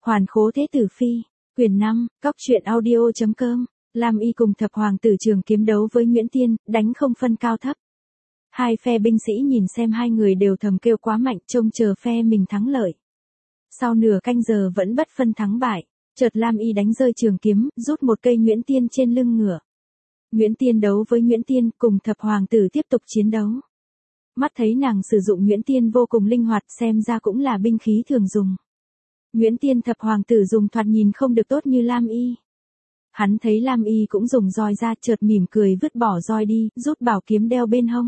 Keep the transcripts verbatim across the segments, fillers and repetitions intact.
Hoàn Khố Thế Tử Phi, quyển năm, Cóc truyện audio chấm com. Lam Y cùng thập hoàng tử trường kiếm đấu với Nguyễn Tiên, đánh không phân cao thấp. Hai phe binh sĩ nhìn xem hai người đều thầm kêu quá mạnh, trông chờ phe mình thắng lợi. Sau nửa canh giờ vẫn bất phân thắng bại, chợt Lam Y đánh rơi trường kiếm, rút một cây Nguyễn Tiên trên lưng ngựa. Nguyễn Tiên đấu với Nguyễn Tiên, cùng thập hoàng tử tiếp tục chiến đấu. Mắt thấy nàng sử dụng Nguyễn Tiên vô cùng linh hoạt, xem ra cũng là binh khí thường dùng. Nguyễn Tiên thập hoàng tử dùng thoạt nhìn không được tốt như Lam Y. Hắn thấy Lam Y cũng dùng roi ra, chợt mỉm cười vứt bỏ roi đi, rút bảo kiếm đeo bên hông.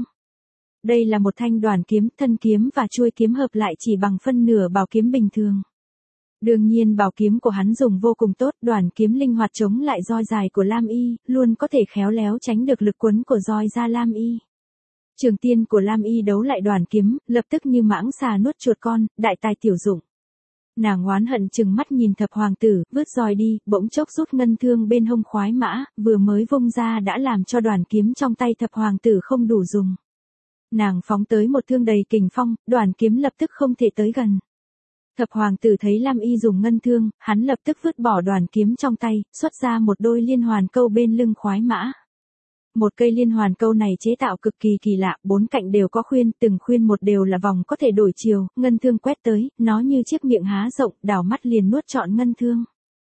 Đây là một thanh đoản kiếm, thân kiếm và chuôi kiếm hợp lại chỉ bằng phân nửa bảo kiếm bình thường. Đương nhiên bảo kiếm của hắn dùng vô cùng tốt, đoản kiếm linh hoạt chống lại roi dài của Lam Y, luôn có thể khéo léo tránh được lực quấn của roi ra Lam Y. Trường tiên của Lam Y đấu lại đoản kiếm, lập tức như mãng xà nuốt chuột con, đại tài tiểu dụng. Nàng oán hận chừng mắt nhìn thập hoàng tử, vứt roi đi, bỗng chốc rút ngân thương bên hông khoái mã, vừa mới vung ra đã làm cho đoản kiếm trong tay thập hoàng tử không đủ dùng. Nàng phóng tới một thương đầy kình phong, đoản kiếm lập tức không thể tới gần. Thập hoàng tử thấy Lam Y dùng ngân thương, hắn lập tức vứt bỏ đoản kiếm trong tay, xuất ra một đôi liên hoàn câu bên lưng khoái mã. Một cây liên hoàn câu này chế tạo cực kỳ kỳ lạ, bốn cạnh đều có khuyên, từng khuyên một đều là vòng có thể đổi chiều, ngân thương quét tới, nó như chiếc miệng há rộng, đảo mắt liền nuốt trọn ngân thương.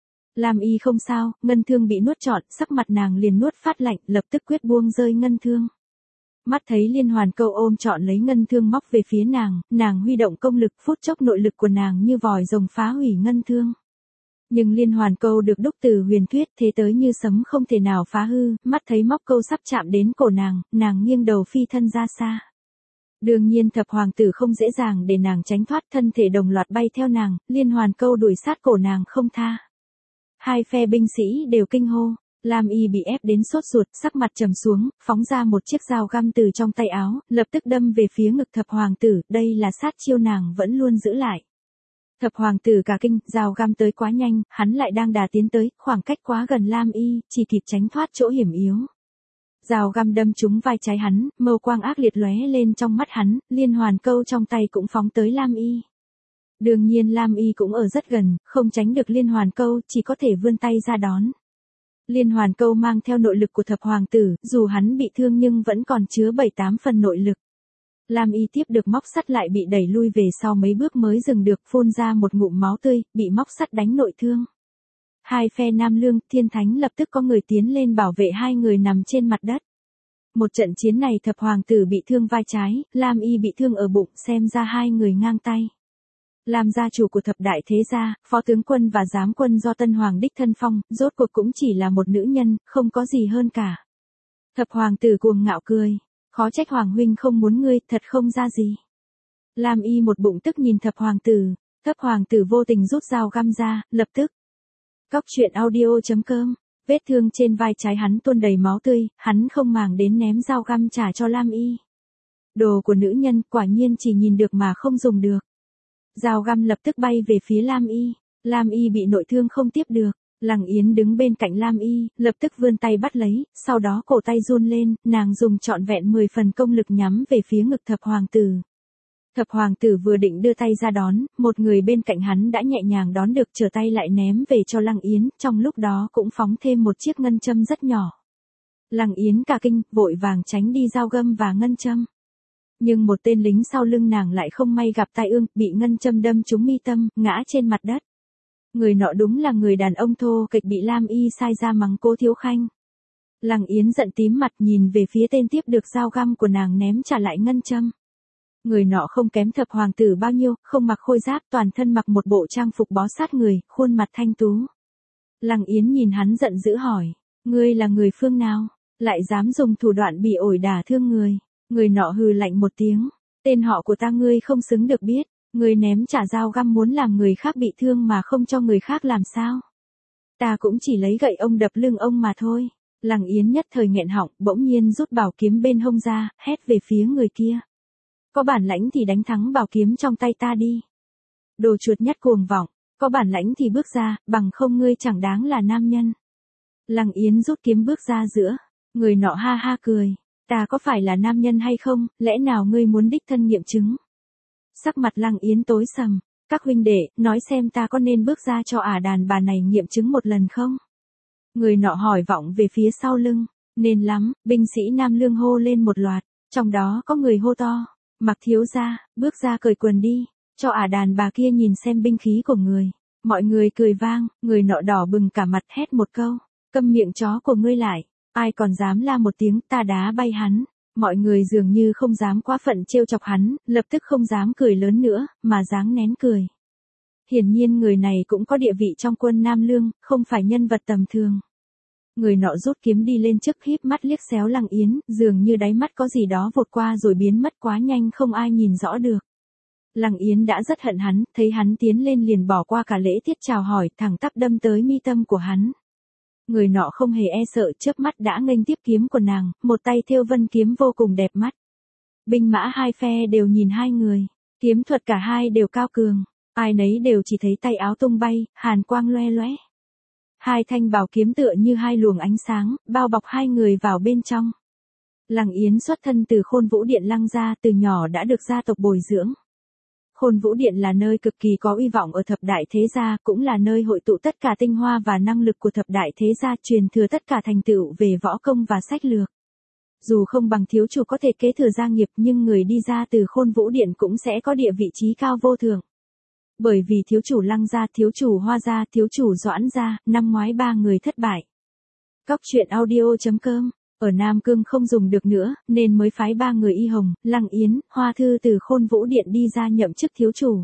Lam Y không sao, ngân thương bị nuốt trọn, sắc mặt nàng liền nuốt phát lạnh, lập tức quyết buông rơi ngân thương. Mắt thấy liên hoàn câu ôm trọn lấy ngân thương móc về phía nàng, nàng huy động công lực, phút chốc nội lực của nàng như vòi rồng phá hủy ngân thương. Nhưng liên hoàn câu được đúc từ huyền thuyết, thế tới như sấm không thể nào phá hư, mắt thấy móc câu sắp chạm đến cổ nàng, nàng nghiêng đầu phi thân ra xa. Đương nhiên thập hoàng tử không dễ dàng để nàng tránh thoát, thân thể đồng loạt bay theo nàng, liên hoàn câu đuổi sát cổ nàng không tha. Hai phe binh sĩ đều kinh hô, Lam Y bị ép đến sốt ruột, sắc mặt trầm xuống, phóng ra một chiếc dao găm từ trong tay áo, lập tức đâm về phía ngực thập hoàng tử, đây là sát chiêu nàng vẫn luôn giữ lại. Thập hoàng tử cả kinh, dao găm tới quá nhanh, hắn lại đang đà tiến tới, khoảng cách quá gần Lam Y, chỉ kịp tránh thoát chỗ hiểm yếu. Dao găm đâm trúng vai trái hắn, mâu quang ác liệt lóe lên trong mắt hắn, liên hoàn câu trong tay cũng phóng tới Lam Y. Đương nhiên Lam Y cũng ở rất gần, không tránh được liên hoàn câu, chỉ có thể vươn tay ra đón. Liên hoàn câu mang theo nội lực của thập hoàng tử, dù hắn bị thương nhưng vẫn còn chứa bảy tám phần nội lực. Lam Y tiếp được móc sắt lại bị đẩy lui về sau mấy bước mới dừng được, phun ra một ngụm máu tươi, bị móc sắt đánh nội thương. Hai phe Nam Lương, Thiên Thánh lập tức có người tiến lên bảo vệ hai người nằm trên mặt đất. Một trận chiến này thập hoàng tử bị thương vai trái, Lam Y bị thương ở bụng, xem ra hai người ngang tay. Làm gia chủ của thập đại thế gia, phó tướng quân và giám quân do Tân Hoàng đích thân phong, rốt cuộc cũng chỉ là một nữ nhân, không có gì hơn cả. Thập hoàng tử cuồng ngạo cười, khó trách hoàng huynh không muốn ngươi, thật không ra gì. Lam Y một bụng tức nhìn thập hoàng tử, thập hoàng tử vô tình rút dao găm ra, lập tức. Cóc truyện audio chấm com, vết thương trên vai trái hắn tuôn đầy máu tươi, hắn không màng đến ném dao găm trả cho Lam Y. Đồ của nữ nhân quả nhiên chỉ nhìn được mà không dùng được. Dao găm lập tức bay về phía Lam Y, Lam Y bị nội thương không tiếp được, Lăng Yến đứng bên cạnh Lam Y, lập tức vươn tay bắt lấy, sau đó cổ tay run lên, nàng dùng trọn vẹn mười phần công lực nhắm về phía ngực thập hoàng tử. Thập hoàng tử vừa định đưa tay ra đón, một người bên cạnh hắn đã nhẹ nhàng đón được, trở tay lại ném về cho Lăng Yến, trong lúc đó cũng phóng thêm một chiếc ngân châm rất nhỏ. Lăng Yến cả kinh, vội vàng tránh đi dao găm và ngân châm. Nhưng một tên lính sau lưng nàng lại không may gặp tai ương, bị ngân châm đâm trúng mi tâm, ngã trên mặt đất. Người nọ đúng là người đàn ông thô kịch bị Lam Y sai ra mắng Cố Thiếu Khanh. Lăng Yến giận tím mặt nhìn về phía tên tiếp được dao găm của nàng ném trả lại ngân châm. Người nọ không kém thập hoàng tử bao nhiêu, không mặc khôi giáp, toàn thân mặc một bộ trang phục bó sát người, khuôn mặt thanh tú. Lăng Yến nhìn hắn giận dữ hỏi, ngươi là người phương nào, lại dám dùng thủ đoạn bị ổi đả thương người. Người nọ hừ lạnh một tiếng, tên họ của ta ngươi không xứng được biết, ngươi ném trả dao găm muốn làm người khác bị thương mà không cho người khác làm sao. Ta cũng chỉ lấy gậy ông đập lưng ông mà thôi. Lăng Yến nhất thời nghẹn họng, bỗng nhiên rút bảo kiếm bên hông ra, hét về phía người kia. Có bản lãnh thì đánh thắng bảo kiếm trong tay ta đi. Đồ chuột nhắt cuồng vọng, có bản lãnh thì bước ra, bằng không ngươi chẳng đáng là nam nhân. Lăng Yến rút kiếm bước ra giữa, người nọ ha ha cười. Ta có phải là nam nhân hay không, lẽ nào ngươi muốn đích thân nghiệm chứng? Sắc mặt Lăng Yến tối sầm, Các huynh đệ, nói xem ta có nên bước ra cho ả đàn bà này nghiệm chứng một lần không? Người nọ hỏi vọng về phía sau lưng. Nên lắm, binh sĩ Nam Lương hô lên một loạt, trong đó có người hô to. Mặc thiếu gia, bước ra cởi quần đi, cho ả đàn bà kia nhìn xem binh khí của người. Mọi người cười vang, người nọ đỏ bừng cả mặt hét một câu. Câm miệng chó của ngươi lại, ai còn dám la một tiếng, ta đá bay hắn. Mọi người dường như không dám quá phận trêu chọc hắn, lập tức không dám cười lớn nữa, mà dáng nén cười. Hiển nhiên người này cũng có địa vị trong quân Nam Lương, không phải nhân vật tầm thường. Người nọ rút kiếm đi lên trước, híp mắt liếc xéo Lăng Yến, dường như đáy mắt có gì đó vụt qua rồi biến mất quá nhanh không ai nhìn rõ được. Lăng Yến đã rất hận hắn, thấy hắn tiến lên liền bỏ qua cả lễ tiết chào hỏi, thẳng tắp đâm tới mi tâm của hắn. Người nọ không hề e sợ, chớp mắt đã nghênh tiếp kiếm của nàng, một tay thêu vân kiếm vô cùng đẹp mắt. Binh mã hai phe đều nhìn hai người, kiếm thuật cả hai đều cao cường, ai nấy đều chỉ thấy tay áo tung bay, hàn quang loe loé. Hai thanh bảo kiếm tựa như hai luồng ánh sáng, bao bọc hai người vào bên trong. Lăng Yến xuất thân từ Khôn Vũ Điện Lăng gia, từ nhỏ đã được gia tộc bồi dưỡng. Khôn Vũ Điện là nơi cực kỳ có uy vọng ở thập đại thế gia, cũng là nơi hội tụ tất cả tinh hoa và năng lực của thập đại thế gia, truyền thừa tất cả thành tựu về võ công và sách lược. Dù không bằng thiếu chủ có thể kế thừa gia nghiệp, nhưng người đi ra từ Khôn Vũ Điện cũng sẽ có địa vị trí cao vô thượng. Bởi vì thiếu chủ Lăng gia, thiếu chủ Hoa gia, thiếu chủ Doãn gia, năm ngoái ba người thất bại. Cóc truyện audio chấm com, ở Nam Cương không dùng được nữa, nên mới phái ba người Y Hồng, Lăng Yến, Hoa Thư từ Khôn Vũ Điện đi ra nhậm chức thiếu chủ.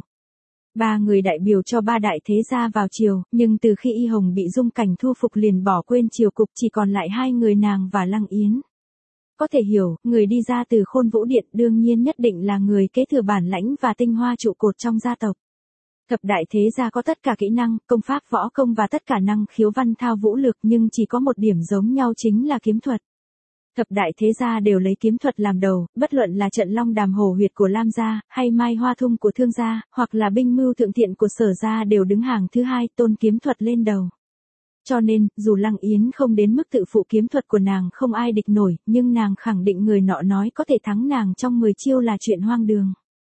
Ba người đại biểu cho ba đại thế gia vào triều, nhưng từ khi Y Hồng bị Dung Cảnh thu phục liền bỏ quên triều cục, chỉ còn lại hai người nàng và Lăng Yến. Có thể hiểu, người đi ra từ Khôn Vũ Điện đương nhiên nhất định là người kế thừa bản lãnh và tinh hoa trụ cột trong gia tộc. Thập đại thế gia có tất cả kỹ năng, công pháp võ công và tất cả năng khiếu văn thao vũ lược, nhưng chỉ có một điểm giống nhau chính là kiếm thuật. Thập đại thế gia đều lấy kiếm thuật làm đầu, bất luận là trận long đàm hổ huyệt của Lam gia, hay mai hoa thung của Thương gia, hoặc là binh mưu thượng thiện của Sở gia đều đứng hàng thứ hai, tôn kiếm thuật lên đầu. Cho nên, dù Lăng Yến không đến mức tự phụ kiếm thuật của nàng không ai địch nổi, nhưng nàng khẳng định người nọ nói có thể thắng nàng trong mười chiêu là chuyện hoang đường.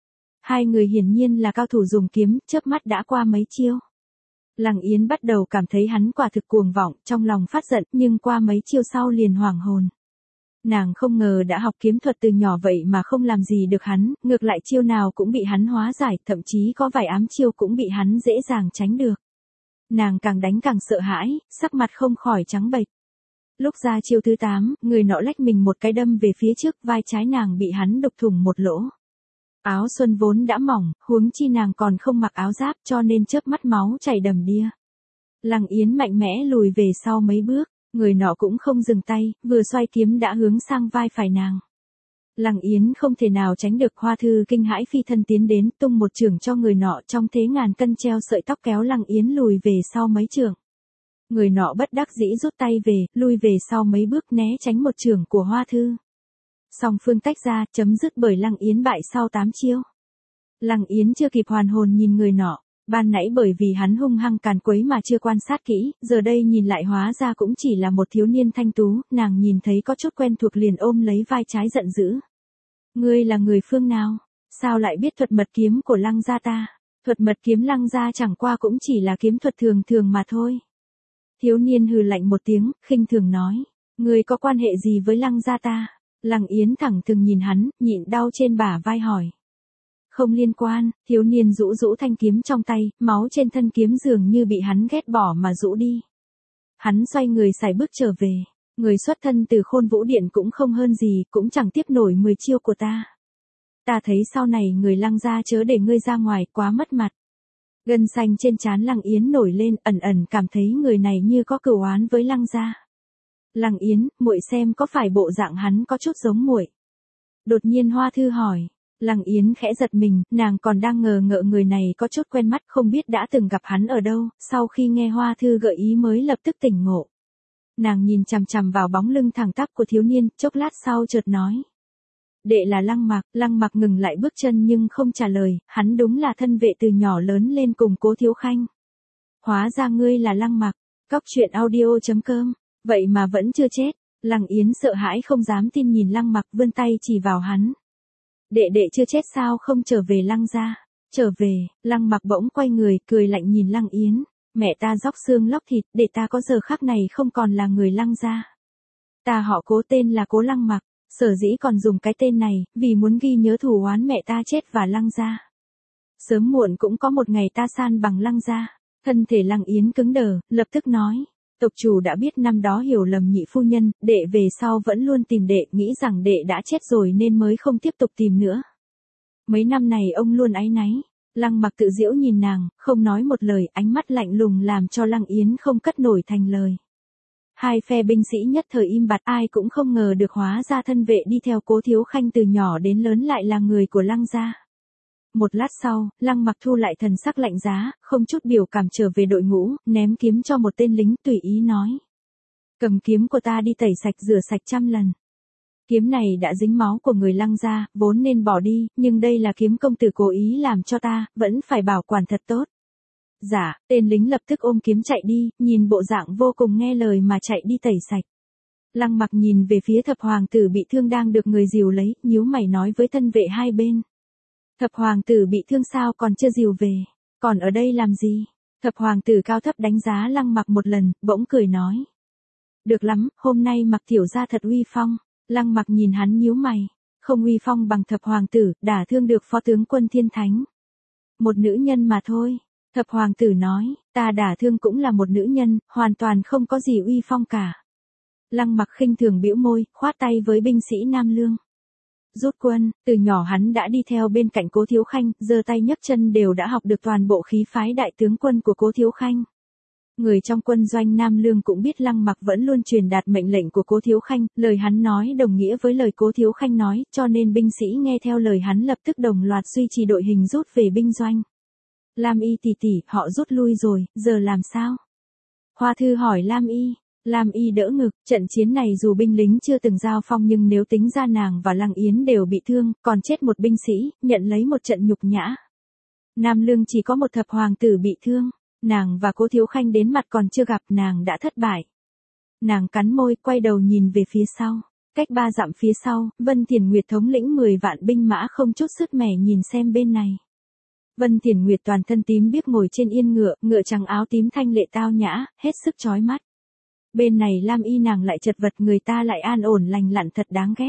Hai người hiển nhiên là cao thủ dùng kiếm, chớp mắt đã qua mấy chiêu. Lăng Yến bắt đầu cảm thấy hắn quả thực cuồng vọng, trong lòng phát giận, nhưng qua mấy chiêu sau liền hoảng hồn. Nàng không ngờ đã học kiếm thuật từ nhỏ vậy mà không làm gì được hắn, ngược lại chiêu nào cũng bị hắn hóa giải, thậm chí có vài ám chiêu cũng bị hắn dễ dàng tránh được. Nàng càng đánh càng sợ hãi, sắc mặt không khỏi trắng bệch. Lúc ra chiêu thứ tám, người nọ lách mình một cái đâm về phía trước, vai trái nàng bị hắn đục thủng một lỗ. Áo xuân vốn đã mỏng, huống chi nàng còn không mặc áo giáp, cho nên chớp mắt máu chảy đầm đìa. Lăng Yến mạnh mẽ lùi về sau mấy bước, người nọ cũng không dừng tay, vừa xoay kiếm đã hướng sang vai phải nàng. Lăng Yến không thể nào tránh được, Hoa Thư kinh hãi phi thân tiến đến, tung một chưởng cho người nọ, trong thế ngàn cân treo sợi tóc kéo Lăng Yến lùi về sau mấy chưởng. Người nọ bất đắc dĩ rút tay về, lui về sau mấy bước né tránh một chưởng của Hoa Thư. Song phương tách ra, chấm dứt bởi Lăng Yến bại sau tám chiêu. Lăng Yến chưa kịp hoàn hồn nhìn người nọ, ban nãy bởi vì hắn hung hăng càn quấy mà chưa quan sát kỹ, giờ đây nhìn lại hóa ra cũng chỉ là một thiếu niên thanh tú, nàng nhìn thấy có chút quen thuộc liền ôm lấy vai trái giận dữ. Ngươi là người phương nào? Sao lại biết thuật mật kiếm của Lăng gia ta? Thuật mật kiếm Lăng gia chẳng qua cũng chỉ là kiếm thuật thường thường mà thôi. Thiếu niên hừ lạnh một tiếng, khinh thường nói, ngươi có quan hệ gì với Lăng gia ta? Lăng Yến thẳng thừng nhìn hắn, nhịn đau trên bả vai hỏi. Không liên quan, thiếu niên rũ rũ thanh kiếm trong tay, máu trên thân kiếm dường như bị hắn ghét bỏ mà rũ đi. Hắn xoay người sải bước trở về, người xuất thân từ Khôn Vũ Điện cũng không hơn gì, cũng chẳng tiếp nổi mười chiêu của ta. Ta thấy sau này người Lăng gia chớ để ngươi ra ngoài, quá mất mặt. Gân xanh trên trán Lăng Yến nổi lên, ẩn ẩn cảm thấy người này như có cừu oán với Lăng gia. Lăng Yến, muội xem có phải bộ dạng hắn có chút giống muội? Đột nhiên Hoa Thư hỏi. Lăng Yến khẽ giật mình, nàng còn đang ngờ ngợ người này có chút quen mắt, không biết đã từng gặp hắn ở đâu, sau khi nghe Hoa Thư gợi ý mới lập tức tỉnh ngộ. Nàng nhìn chằm chằm vào bóng lưng thẳng tắp của thiếu niên, chốc lát sau chợt nói. Đệ là Lăng Mặc. Lăng Mặc ngừng lại bước chân nhưng không trả lời, hắn đúng là thân vệ từ nhỏ lớn lên cùng Cố Thiếu Khanh. Hóa ra ngươi là Lăng Mặc. Cóc truyện audio chấm com, vậy mà vẫn chưa chết. Lăng Yến sợ hãi không dám tin nhìn Lăng Mặc, vươn tay chỉ vào hắn. Đệ đệ chưa chết sao không trở về Lăng gia? Trở về, Lăng Mặc bỗng quay người, cười lạnh nhìn Lăng Yến. Mẹ ta róc xương lóc thịt, để ta có giờ khắc này không còn là người Lăng gia. Ta họ Cố, tên là Cố Lăng Mặc, sở dĩ còn dùng cái tên này, vì muốn ghi nhớ thù oán mẹ ta chết và Lăng gia. Sớm muộn cũng có một ngày ta san bằng Lăng gia. Thân thể Lăng Yến cứng đờ, lập tức nói. Tộc chủ đã biết năm đó hiểu lầm nhị phu nhân, đệ về sau vẫn luôn tìm đệ, nghĩ rằng đệ đã chết rồi nên mới không tiếp tục tìm nữa. Mấy năm này ông luôn áy náy. Lăng Mặc tự giễu nhìn nàng, không nói một lời, ánh mắt lạnh lùng làm cho Lăng Yến không cất nổi thành lời. Hai phe binh sĩ nhất thời im bặt, ai cũng không ngờ được hóa ra thân vệ đi theo Cố Thiếu Khanh từ nhỏ đến lớn lại là người của Lăng gia. Một lát sau, Lăng Mặc thu lại thần sắc lạnh giá, không chút biểu cảm trở về đội ngũ, ném kiếm cho một tên lính, tùy ý nói. Cầm kiếm của ta đi tẩy sạch rửa sạch trăm lần. Kiếm này đã dính máu của người Lăng gia, vốn nên bỏ đi, nhưng đây là kiếm công tử cố ý làm cho ta, vẫn phải bảo quản thật tốt. Dạ, tên lính lập tức ôm kiếm chạy đi, nhìn bộ dạng vô cùng nghe lời mà chạy đi tẩy sạch. Lăng Mặc nhìn về phía thập hoàng tử bị thương đang được người dìu lấy, nhíu mày nói với thân vệ hai bên. Thập hoàng tử bị thương sao còn chưa dìu về, còn ở đây làm gì? Thập hoàng tử cao thấp đánh giá Lăng Mặc một lần, bỗng cười nói. Được lắm, hôm nay Mặc tiểu gia thật uy phong. Lăng Mặc nhìn hắn nhíu mày, không uy phong bằng thập hoàng tử, đả thương được phó tướng quân Thiên Thánh. Một nữ nhân mà thôi. Thập hoàng tử nói, ta đả thương cũng là một nữ nhân, hoàn toàn không có gì uy phong cả. Lăng Mặc khinh thường bĩu môi, khoát tay với binh sĩ Nam Lương. Rút quân, từ nhỏ hắn đã đi theo bên cạnh Cố Thiếu Khanh, giơ tay nhấc chân đều đã học được toàn bộ khí phái đại tướng quân của Cố Thiếu Khanh. Người trong quân doanh Nam Lương cũng biết Lăng Mặc vẫn luôn truyền đạt mệnh lệnh của Cố Thiếu Khanh, lời hắn nói đồng nghĩa với lời Cố Thiếu Khanh nói, cho nên binh sĩ nghe theo lời hắn lập tức đồng loạt duy trì đội hình rút về binh doanh. Lam Y tỷ tỷ, họ rút lui rồi, giờ làm sao? Hoa Thư hỏi Lam Y. Lam Y đỡ ngực, trận chiến này dù binh lính chưa từng giao phong nhưng nếu tính ra nàng và Lăng Yến đều bị thương, còn chết một binh sĩ, nhận lấy một trận nhục nhã. Nam Lương chỉ có một thập hoàng tử bị thương, nàng và Cố Thiếu Khanh đến mặt còn chưa gặp, nàng đã thất bại. Nàng cắn môi, quay đầu nhìn về phía sau. Cách ba dặm phía sau, Vân Thiền Nguyệt thống lĩnh mười vạn binh mã không chút sứt mẻ nhìn xem bên này. Vân Thiền Nguyệt toàn thân tím biếc ngồi trên yên ngựa, ngựa trắng áo tím thanh lệ tao nhã, hết sức chói mắt. Bên này Lam Y nàng lại chật vật, người ta lại an ổn lành lặn thật đáng ghét.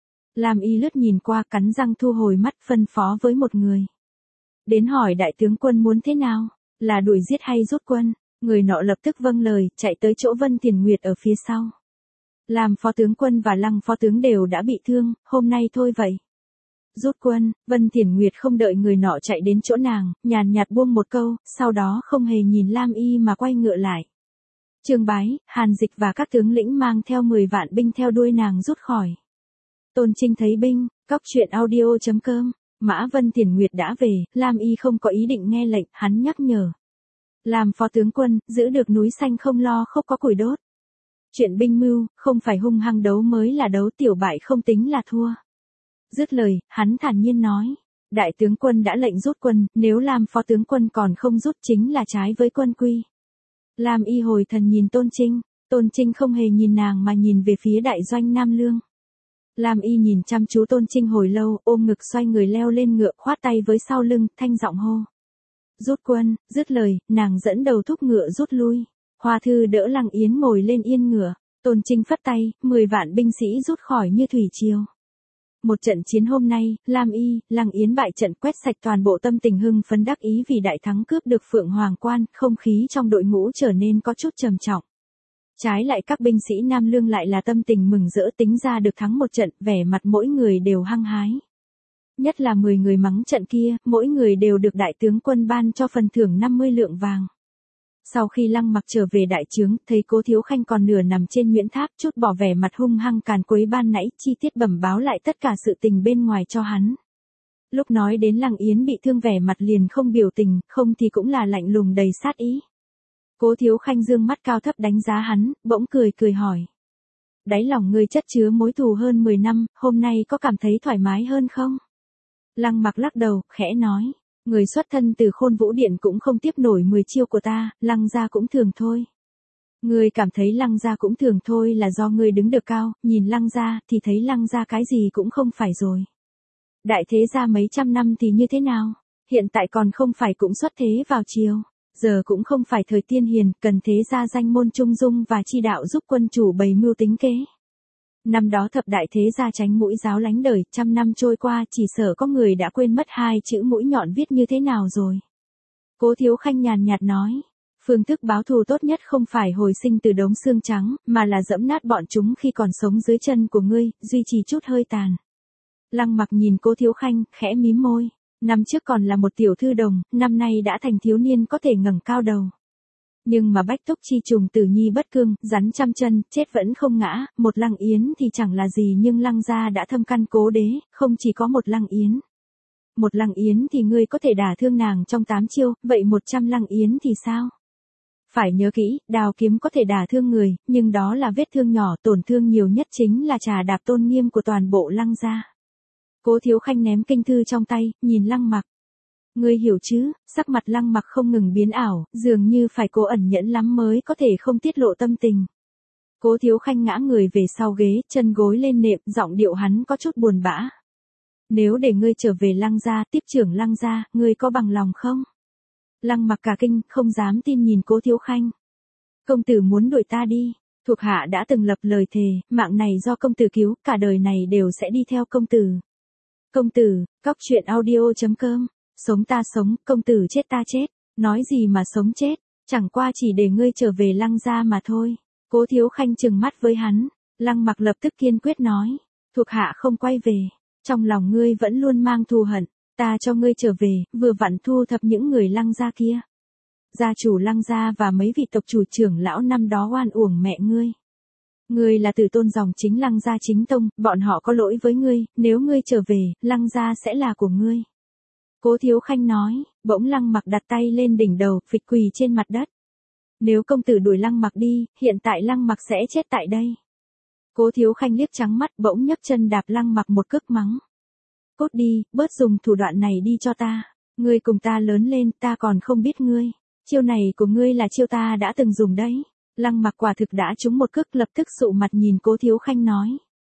Lam Y lướt nhìn qua, cắn răng thu hồi mắt, phân phó với một người. Đến hỏi đại tướng quân muốn thế nào, là đuổi giết hay rút quân? Người nọ lập tức vâng lời, chạy tới chỗ Vân Thiền Nguyệt ở phía sau. Làm phó tướng quân và Lăng phó tướng đều đã bị thương, hôm nay thôi vậy. Rút quân, Vân Thiền Nguyệt không đợi người nọ chạy đến chỗ nàng, nhàn nhạt buông một câu, sau đó không hề nhìn Lam Y mà quay ngựa lại. Trương Bái, Hàn Dịch và các tướng lĩnh mang theo mười vạn binh theo đuôi nàng rút khỏi. Tôn Trinh thấy binh, cóc truyện audio chấm com, Mã Vân Thiền Nguyệt đã về, Lam Y không có ý định nghe lệnh, hắn nhắc nhở. Làm phó tướng quân, giữ được núi xanh không lo không có củi đốt. Chuyện binh mưu, không phải hung hăng đấu mới là đấu, tiểu bại không tính là thua. Dứt lời, hắn thản nhiên nói. Đại tướng quân đã lệnh rút quân, nếu làm phó tướng quân còn không rút chính là trái với quân quy. Lam Y hồi thần nhìn Tôn Trinh, Tôn Trinh không hề nhìn nàng mà nhìn về phía đại doanh Nam Lương. Lam Y nhìn chăm chú Tôn Trinh hồi lâu, ôm ngực xoay người leo lên ngựa, khoát tay với sau lưng, thanh giọng hô. Rút quân, dứt lời, nàng dẫn đầu thúc ngựa rút lui. Hoa Thư đỡ Lăng Yến ngồi lên yên ngựa, Tôn Trinh phất tay, mười vạn binh sĩ rút khỏi như thủy triều. Một trận chiến hôm nay, Lam Y, Lăng Yến bại trận, quét sạch toàn bộ tâm tình hưng phấn đắc ý vì đại thắng cướp được Phượng Hoàng Quan, không khí trong đội ngũ trở nên có chút trầm trọng. Trái lại các binh sĩ Nam Lương lại là tâm tình mừng rỡ, tính ra được thắng một trận, vẻ mặt mỗi người đều hăng hái. Nhất là mười người mắng trận kia, mỗi người đều được đại tướng quân ban cho phần thưởng năm mươi lượng vàng. Sau khi Lăng Mặc trở về đại trướng, thấy Cố Thiếu Khanh còn nửa nằm trên Nguyễn Tháp, chút bỏ vẻ mặt hung hăng càn quấy ban nãy, chi tiết bẩm báo lại tất cả sự tình bên ngoài cho hắn. Lúc nói đến Lăng Yến bị thương, vẻ mặt liền không biểu tình, không thì cũng là lạnh lùng đầy sát ý. Cố Thiếu Khanh dương mắt cao thấp đánh giá hắn, bỗng cười cười hỏi. Đáy lòng ngươi chất chứa mối thù hơn mười năm, hôm nay có cảm thấy thoải mái hơn không? Lăng Mặc lắc đầu, khẽ nói. Người xuất thân từ Khôn Vũ Điện cũng không tiếp nổi mười chiêu của ta, Lăng gia cũng thường thôi. Ngươi cảm thấy Lăng gia cũng thường thôi là do ngươi đứng được cao, nhìn Lăng gia thì thấy Lăng gia cái gì cũng không phải rồi. Đại thế gia mấy trăm năm thì như thế nào? Hiện tại còn không phải cũng xuất thế vào chiều. Giờ cũng không phải thời tiên hiền, cần thế gia danh môn trung dung và chi đạo giúp quân chủ bày mưu tính kế. Năm đó thập đại thế gia tránh mũi giáo lánh đời, trăm năm trôi qua chỉ sợ có người đã quên mất hai chữ mũi nhọn viết như thế nào rồi. Cố Thiếu Khanh nhàn nhạt nói, phương thức báo thù tốt nhất không phải hồi sinh từ đống xương trắng, mà là dẫm nát bọn chúng khi còn sống dưới chân của ngươi, duy trì chút hơi tàn. Lăng Mặc nhìn Cố Thiếu Khanh, khẽ mím môi. Năm trước còn là một tiểu thư đồng, năm nay đã thành thiếu niên có thể ngẩng cao đầu. Nhưng mà bách túc chi trùng tử nhi bất cương, rắn trăm chân, chết vẫn không ngã, một Lăng Yến thì chẳng là gì nhưng Lăng gia đã thâm căn cố đế, không chỉ có một Lăng Yến. Một Lăng Yến thì ngươi có thể đả thương nàng trong tám chiêu, vậy một trăm Lăng Yến thì sao? Phải nhớ kỹ, đao kiếm có thể đả thương người, nhưng đó là vết thương nhỏ, tổn thương nhiều nhất chính là trà đạp tôn nghiêm của toàn bộ Lăng gia. Cố Thiếu Khanh ném kinh thư trong tay, nhìn Lăng Mặc. Ngươi hiểu chứ, sắc mặt Lăng Mặc không ngừng biến ảo, dường như phải cố ẩn nhẫn lắm mới có thể không tiết lộ tâm tình. Cố Thiếu Khanh ngã người về sau ghế, chân gối lên nệm, giọng điệu hắn có chút buồn bã. Nếu để ngươi trở về Lăng gia, tiếp trưởng Lăng gia, ngươi có bằng lòng không? Lăng Mặc cả kinh, không dám tin nhìn Cố Thiếu Khanh. Công tử muốn đuổi ta đi, thuộc hạ đã từng lập lời thề, mạng này do công tử cứu, cả đời này đều sẽ đi theo công tử. Công tử, cóc truyện audio chấm com, sống ta sống, công tử chết ta chết, nói gì mà sống chết, chẳng qua chỉ để ngươi trở về Lăng gia mà thôi. Cố Thiếu Khanh trừng mắt với hắn, Lăng Mặc lập tức kiên quyết nói, thuộc hạ không quay về, trong lòng ngươi vẫn luôn mang thù hận, ta cho ngươi trở về, vừa vặn thu thập những người Lăng gia kia. Gia chủ Lăng gia và mấy vị tộc chủ trưởng lão năm đó oan uổng mẹ ngươi. Ngươi là tử tôn dòng chính Lăng gia chính tông, bọn họ có lỗi với ngươi, nếu ngươi trở về, Lăng gia sẽ là của ngươi. Cố Thiếu Khanh nói, bỗng Lăng Mặc đặt tay lên đỉnh đầu, phịch quỳ trên mặt đất. Nếu công tử đuổi Lăng Mặc đi, hiện tại Lăng Mặc sẽ chết tại đây. Cố Thiếu Khanh liếc trắng mắt, bỗng nhấc chân đạp Lăng Mặc một cước mắng. Cút đi, bớt dùng thủ đoạn này đi cho ta. Ngươi cùng ta lớn lên, ta còn không biết ngươi. Chiêu này của ngươi là chiêu ta đã từng dùng đấy. Lăng Mặc quả thực đã trúng một cước, lập tức sụ mặt nhìn Cố Thiếu Khanh nói.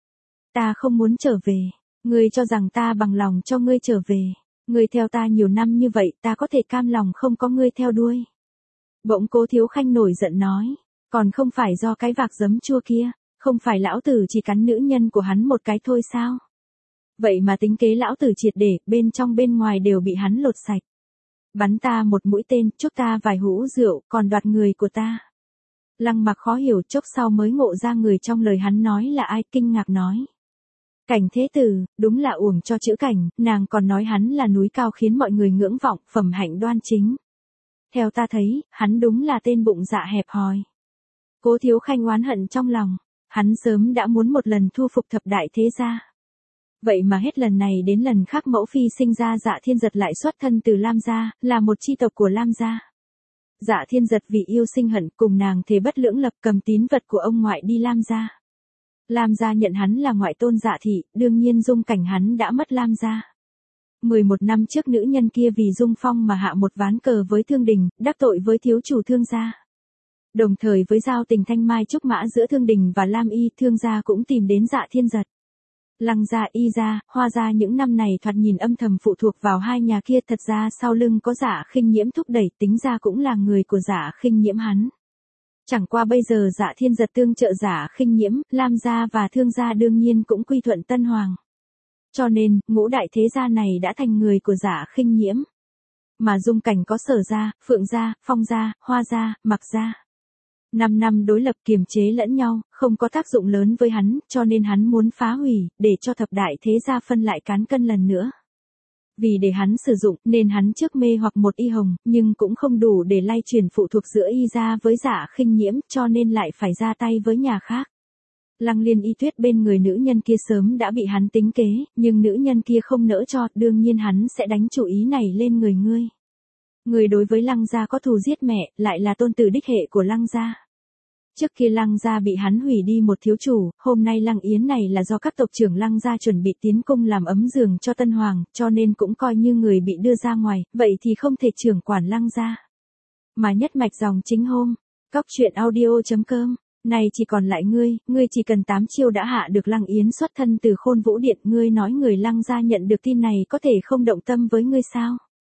Ta không muốn trở về. Ngươi cho rằng ta bằng lòng cho ngươi trở về. Ngươi theo ta nhiều năm như vậy, ta có thể cam lòng không có ngươi theo đuôi. Bỗng Cố Thiếu Khanh nổi giận nói. Còn không phải do cái vạc giấm chua kia. Không phải lão tử chỉ cắn nữ nhân của hắn một cái thôi sao? Vậy mà tính kế lão tử triệt để, bên trong bên ngoài đều bị hắn lột sạch. Bắn ta một mũi tên, chúc ta vài hũ rượu, còn đoạt người của ta. Lăng Mặc khó hiểu, chốc sau mới ngộ ra người trong lời hắn nói là ai, kinh ngạc nói. Cảnh Thế Tử, đúng là uổng cho chữ cảnh, nàng còn nói hắn là núi cao khiến mọi người ngưỡng vọng, phẩm hạnh đoan chính. Theo ta thấy, hắn đúng là tên bụng dạ hẹp hòi. Cố Thiếu Khanh oán hận trong lòng, hắn sớm đã muốn một lần thu phục thập đại thế gia. Vậy mà hết lần này đến lần khác mẫu phi sinh ra Dạ Thiên Giật lại xuất thân từ Lam gia, là một chi tộc của Lam gia. Dạ Thiên Giật vì yêu sinh hận cùng nàng thề bất lưỡng lập, cầm tín vật của ông ngoại đi Lam gia. Lam gia nhận hắn là ngoại tôn Dạ thị, đương nhiên Dung Cảnh hắn đã mất Lam gia. mười một năm trước nữ nhân kia vì Dung Phong mà hạ một ván cờ với Thương Đình, đắc tội với thiếu chủ Thương gia. Đồng thời với giao tình thanh mai trúc mã giữa Thương Đình và Lam Y, Thương gia cũng tìm đến Dạ Thiên Giật. Lăng gia, Y gia, Hoa gia những năm này thoạt nhìn âm thầm phụ thuộc vào hai nhà kia, thật ra sau lưng có Dạ Khinh Nhiễm thúc đẩy, tính ra cũng là người của Dạ Khinh Nhiễm hắn. Chẳng qua bây giờ Dạ Thiên Giật tương trợ Dạ Khinh Nhiễm, Lam gia và Thương gia đương nhiên cũng quy thuận Tân Hoàng. Cho nên, ngũ đại thế gia này đã thành người của Dạ Khinh Nhiễm. Mà Dung Cảnh có Sở gia, Phượng gia, Phong gia, Hoa gia, Mặc gia. Năm năm đối lập kiềm chế lẫn nhau, không có tác dụng lớn với hắn, cho nên hắn muốn phá hủy, để cho thập đại thế gia phân lại cán cân lần nữa. Vì để hắn sử dụng, nên hắn trước mê hoặc một Y Hồng, nhưng cũng không đủ để lay chuyển phụ thuộc giữa Y gia với Dạ Khinh Nhiễm, cho nên lại phải ra tay với nhà khác. Lăng Liên Y Tuyết bên người nữ nhân kia sớm đã bị hắn tính kế, nhưng nữ nhân kia không nỡ cho, đương nhiên hắn sẽ đánh chủ ý này lên người ngươi. Người đối với Lăng gia có thù giết mẹ, lại là tôn tử đích hệ của Lăng gia. Trước kia Lăng gia bị hắn hủy đi một thiếu chủ, hôm nay Lăng Yến này là do các tộc trưởng Lăng gia chuẩn bị tiến cung làm ấm giường cho Tân Hoàng, cho nên cũng coi như người bị đưa ra ngoài, vậy thì không thể trưởng quản Lăng gia. Mà nhất mạch dòng chính hôm, cóc truyện audio chấm com, này chỉ còn lại ngươi, ngươi chỉ cần tám chiêu đã hạ được Lăng Yến xuất thân từ Khôn Vũ Điện, ngươi nói người Lăng gia nhận được tin này có thể không động tâm với ngươi sao?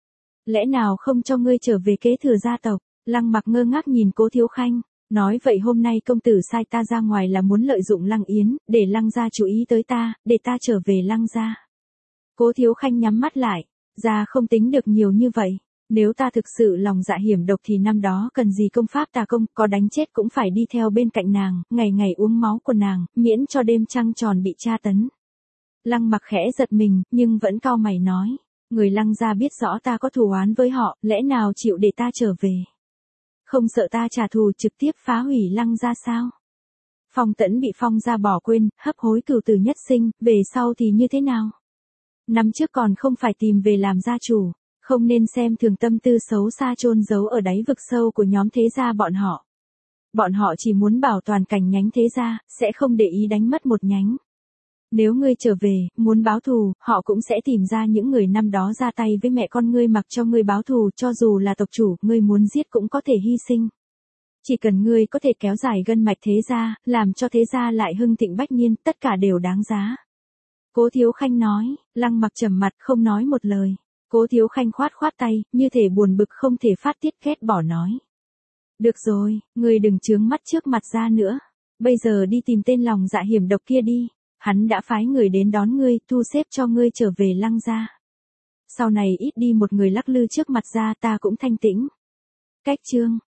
Lẽ nào không cho ngươi trở về kế thừa gia tộc? Lăng Mặc ngơ ngác nhìn Cố Thiếu Khanh, nói vậy hôm nay công tử sai ta ra ngoài là muốn lợi dụng Lăng Yến, để Lăng gia chú ý tới ta, để ta trở về Lăng gia. Cố Thiếu Khanh nhắm mắt lại, gia không tính được nhiều như vậy. Nếu ta thực sự lòng dạ hiểm độc thì năm đó cần gì công pháp tà công, có đánh chết cũng phải đi theo bên cạnh nàng, ngày ngày uống máu của nàng, miễn cho đêm trăng tròn bị tra tấn. Lăng Mặc khẽ giật mình, nhưng vẫn cau mày nói, người Lăng gia biết rõ ta có thù oán với họ, lẽ nào chịu để ta trở về? Không sợ ta trả thù trực tiếp phá hủy Lăng gia sao? Phong Tẫn bị Phong gia bỏ quên, hấp hối cửu tử nhất sinh, về sau thì như thế nào? Năm trước còn không phải tìm về làm gia chủ, không nên xem thường tâm tư xấu xa chôn giấu ở đáy vực sâu của nhóm thế gia bọn họ. Bọn họ chỉ muốn bảo toàn cảnh nhánh thế gia, sẽ không để ý đánh mất một nhánh. Nếu ngươi trở về, muốn báo thù, họ cũng sẽ tìm ra những người năm đó ra tay với mẹ con ngươi mặc cho ngươi báo thù, cho dù là tộc chủ, ngươi muốn giết cũng có thể hy sinh. Chỉ cần ngươi có thể kéo dài gân mạch thế gia, làm cho thế gia lại hưng thịnh bách niên, tất cả đều đáng giá. Cố Thiếu Khanh nói. Lăng Mặc trầm mặt không nói một lời. Cố Thiếu Khanh khoát khoát tay, như thể buồn bực không thể phát tiết, ghét bỏ nói. Được rồi, ngươi đừng chướng mắt trước mặt gia nữa. Bây giờ đi tìm tên lòng dạ hiểm độc kia đi. Hắn đã phái người đến đón ngươi, thu xếp cho ngươi trở về Lăng gia. Sau này ít đi một người lắc lư trước mặt gia, ta cũng thanh tĩnh. Cách chương